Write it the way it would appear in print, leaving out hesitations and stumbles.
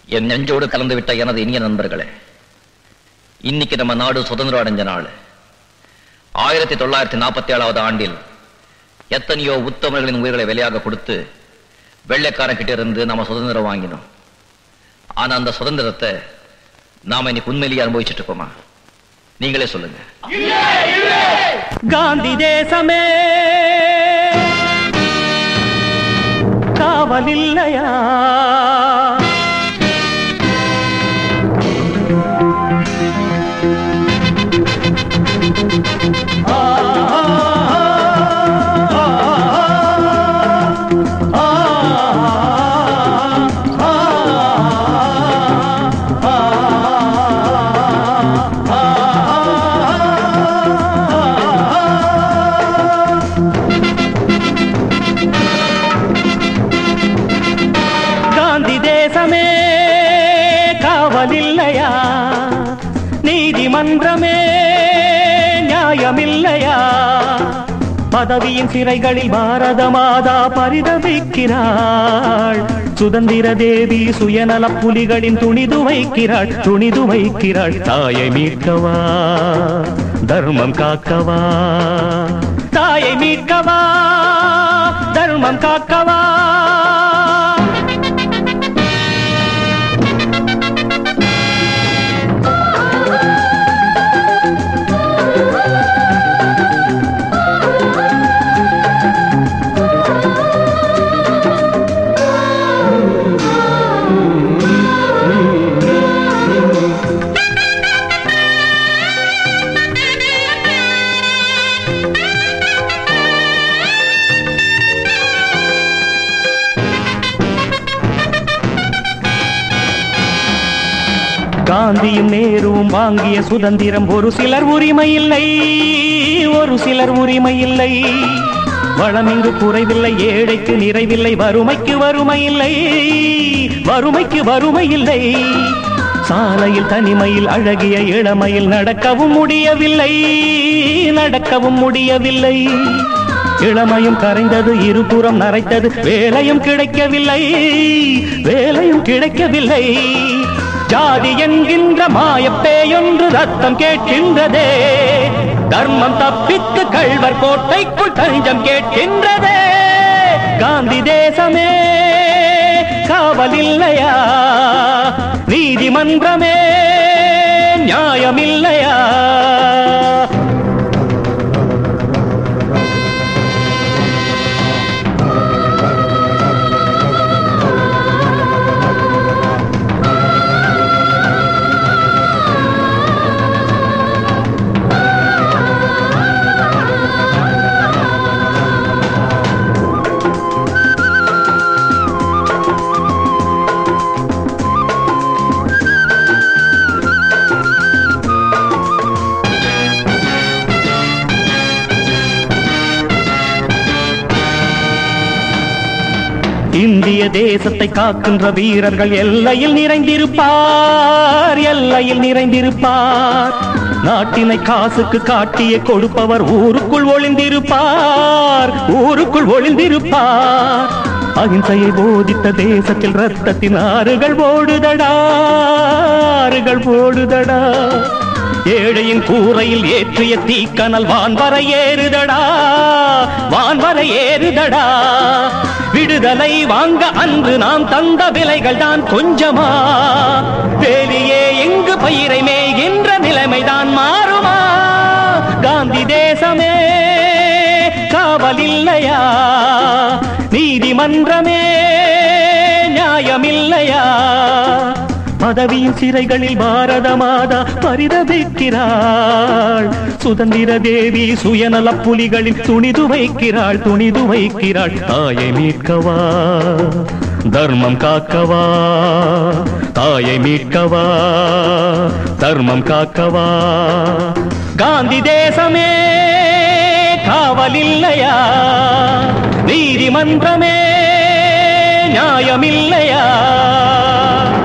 என் நெஞ்சோடு கலந்து விட்ட எனது இனிய நண்பர்களே, இன்னைக்கு நம்ம நாடு சுதந்திரம் அடைஞ்ச நாள். 1947 ஆண்டில் எத்தனையோ உத்தமர்களின் உயிர்களை வெளியாக கொடுத்து வெள்ளைக்காரன் கிட்ட இருந்து நாம சுதந்திரம் வாங்கினோம். ஆனா அந்த சுதந்திரத்தை நாம இன்னைக்கு உண்மையிலேயே அனுபவிச்சுட்டு இருக்கோமா? நீங்களே சொல்லுங்க. காந்தி தேசமே காவல் இல்லையா? நீதிமன்றமே நியாயமில்லையா? பதவியின் சிறைகளில் பாரத மாதா பரிதவிக்கிறாள். சுதந்திர தேவி சுயநல புலிகளின் துணிது வைக்கிறாள். தாயை மீட்கவா, தர்மம் காக்கவா, தாயை மீட்கவா, தர்மம் காக்கவா. காந்தியும் நேருவும் வாங்கிய சுதந்திரம் ஒரு சிலர் உரிமை இல்லை. வளமிங்கு குறைவில்லை, ஏழைக்கு நிறைவில்லை, வறுமைக்கு வறுமை இல்லை. சாலையில் தனிமையில் அழகிய இளமையில் நடக்கவும் முடியவில்லை. இளமையும் கரைந்தது, இருபுறம் நரைத்தது, வேலையும் கிடைக்கவில்லை. ஜாதி என்கின்ற மாயப்பேயொன்று ரத்தம் கேட்கின்றதே. தர்மம் தப்பித்து கள்வர் கோட்டைக்குள் தஞ்சம் கேட்கின்றதே. காந்தி தேசமே காவல் இல்லையா? நீதிமன்றமே நியாயமில்லையா? இந்திய தேசத்தை காக்கின்ற வீரர்கள் எல்லையில் நிறைந்திருப்பார். நாட்டினை காசுக்கு காட்டிய கொடுப்பவர் ஊருக்குள் ஒளிந்திருப்பார். அகிம்சையை போதித்த தேசத்தில் ரத்தத்தின் ஆறுகள் ஓடுதடா. ஏழையின் கூரையில் ஏற்றிய தீக்கனல் வான்வரை ஏறுதடா. விடுதலை வாங்க அன்று நாம் தந்த விலைகள் தான் கொஞ்சமா? வேலியே எங்கு பயிரை மேய்கின்ற நிலைமைதான் மாறுமா? காந்தி தேசமே காவல் இல்லையா? நீதிமன்றமே நியாயமில்லையா? பதவியின் சிறைகளில் பாரத மாதா பரிதவிக்கிறாள். சுதந்திர தேவி சுயநல புலிகளின் துணிது வைக்கிறாள். தாயை மீட்கவா, தர்மம் காக்கவா, தாயை மீட்கவா, தர்மம் காக்கவா. காந்தி தேசமே காவல் இல்லையா? நீதிமன்றமே நியாயமில்லையா?